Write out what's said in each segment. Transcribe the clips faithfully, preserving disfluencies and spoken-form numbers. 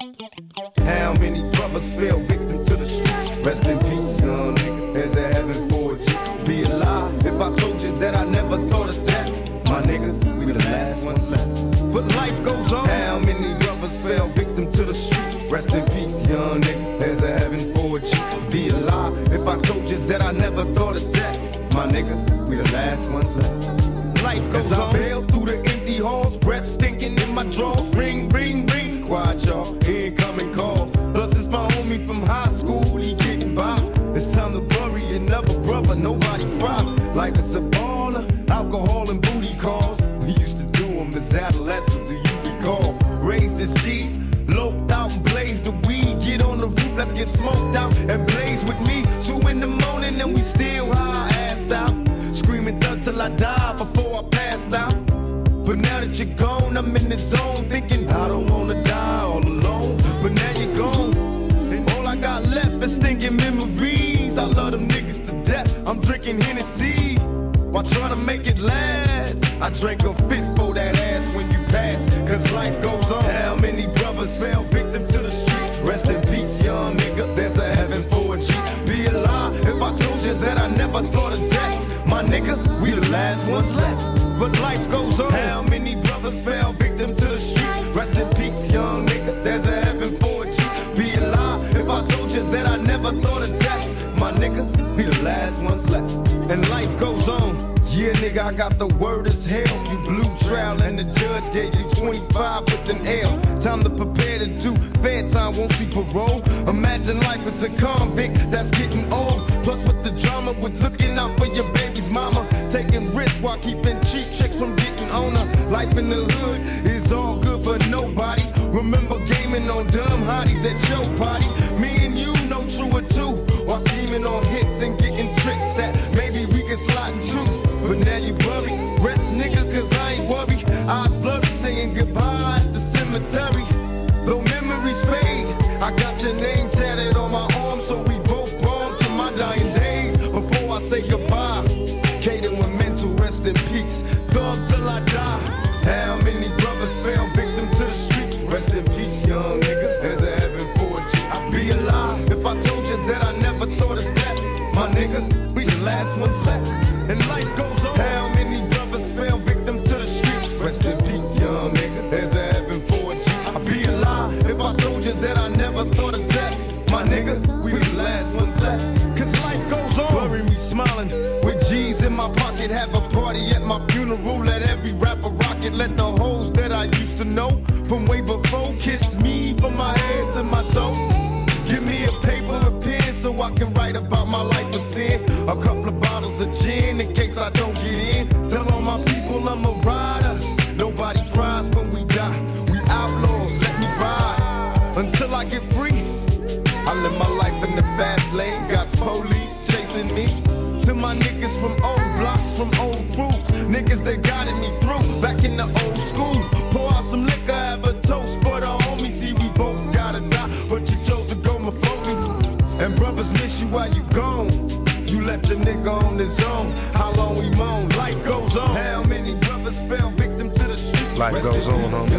How many brothers fell victim to the street? Rest in peace, young nigga. There's a heaven for you. Be alive if I told you that I never thought of that. My niggas, we the last ones left. But life goes on. How many brothers fell victim to the streets? Rest in peace, young nigga. There's a heaven for you. Be alive if I told you that I never thought of that. My niggas, we the last ones left. Life goes As on. I bail through the empty halls, breath stinking in my drawers. Ring, ring, ring. Quiet, y'all. Incoming call. Plus, it's my homie from high school. He getting by. It's time to bury another brother. Nobody cry. Life is a baller. Alcohol and booty calls. We used to do them as adolescents. Do you recall? Raised as G's. Loped out and blazed the weed. Get on the roof. Let's get smoked out and blaze with me. Two in the morning and we still high assed out. Screaming thug till I die before I passed out. But now that you're gone, I'm in the zone thinking I don't wanna die all alone. But now you're gone, and all I got left is stinking memories. I love them niggas to death. I'm drinking Hennessy while trying to make it last. I drank a fifth for that ass when you pass, cause life goes on. How many brothers fell victim to the streets? Rest in peace, young nigga. There's a heaven for a G. Be alive if I told you that I never thought of death. My nigga, we the last ones left. But life goes on. How many brothers fell victim to the streets? Rest in peace, young nigga. There's a heaven for a G. Be alive if I told you that I never thought of death. My niggas, we the last ones left. And life goes on. Yeah, nigga, I got the word as hell. You blew trial and the judge gave you twenty-five with an L. Time to prepare to do fair time, won't see parole. Imagine life as a convict that's getting old. Plus with the drama, with looking out for your baby's mama. Taking risks while keeping cheap chicks from getting on her. Life in the hood is all good for nobody. Remember gaming on dumb hotties at your party. Me and you know true or two. While scheming on hits and getting tricks that maybe we can slide into. But now you buried. Rest nigga, cause I ain't worried. Eyes blurry, saying goodbye at the cemetery. Though memories fade, I got your name tatted on my arm, so we both born to my dying days. Before I say goodbye, Kaden with mental rest in peace. Thug till I die. How many brothers fell victim to the streets? Rest in peace, young nigga. There's a heaven for a G. I'd be alive if I told you that I never thought of death. My nigga, we the last ones left. And life goes on. How many brothers fell victim to the streets? Rest in peace, young nigga. There's a heaven for a G. I'd be alive if I told you that I never thought of death. My niggas, we the last ones left. Cause life goes on. Bury me smiling with G's in my pocket. Have a party at my funeral. Let every rapper rock it. Let the hoes that I used to know from way before kiss me from my head to my toe. Give me a paper, a pen, so I can write about my life of sin. A couple of bottles of gin in case I don't get in. Tell all my people I'm a rider. Nobody cries when we die. We outlaws, let me ride until I get free. I live my life in the fast lane. Got police chasing me. To my niggas from old blocks, from old crews. Niggas that guided me through back in the old school. Pour out some liquor, have a toast for the homies. See, we both gotta die, but you chose to go my phony. And brothers miss you while you gone. You left your nigga on his own. How long we moan? Life goes on. How many brothers fell victim to the streets? Life Rest goes on, homie.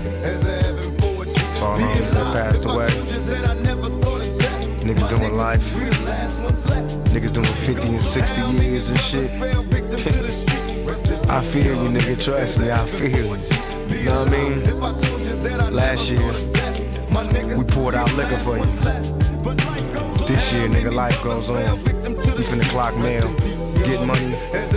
All homies that passed away. Niggas doing life. Niggas doing fifty and sixty years and shit. I feel you, nigga. Trust me, I feel you. You know what I mean? Last year, we poured out liquor for you. This year, nigga, life goes on. We finna clock mail, get money,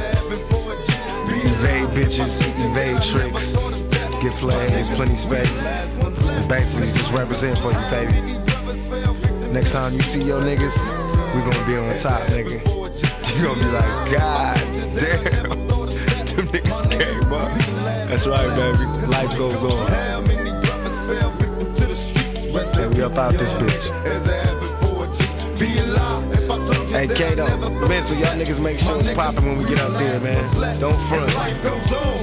evade bitches, evade tricks, get plays, plenty space, and basically just represent for you, baby. Next time you see your niggas, we gonna be on top, nigga. You gonna be like, God damn, them niggas came up. That's right, baby. Life goes on. And we up out this bitch. Hey, Kato, mental, y'all niggas make sure it's poppin' when we get up there, man. Don't front.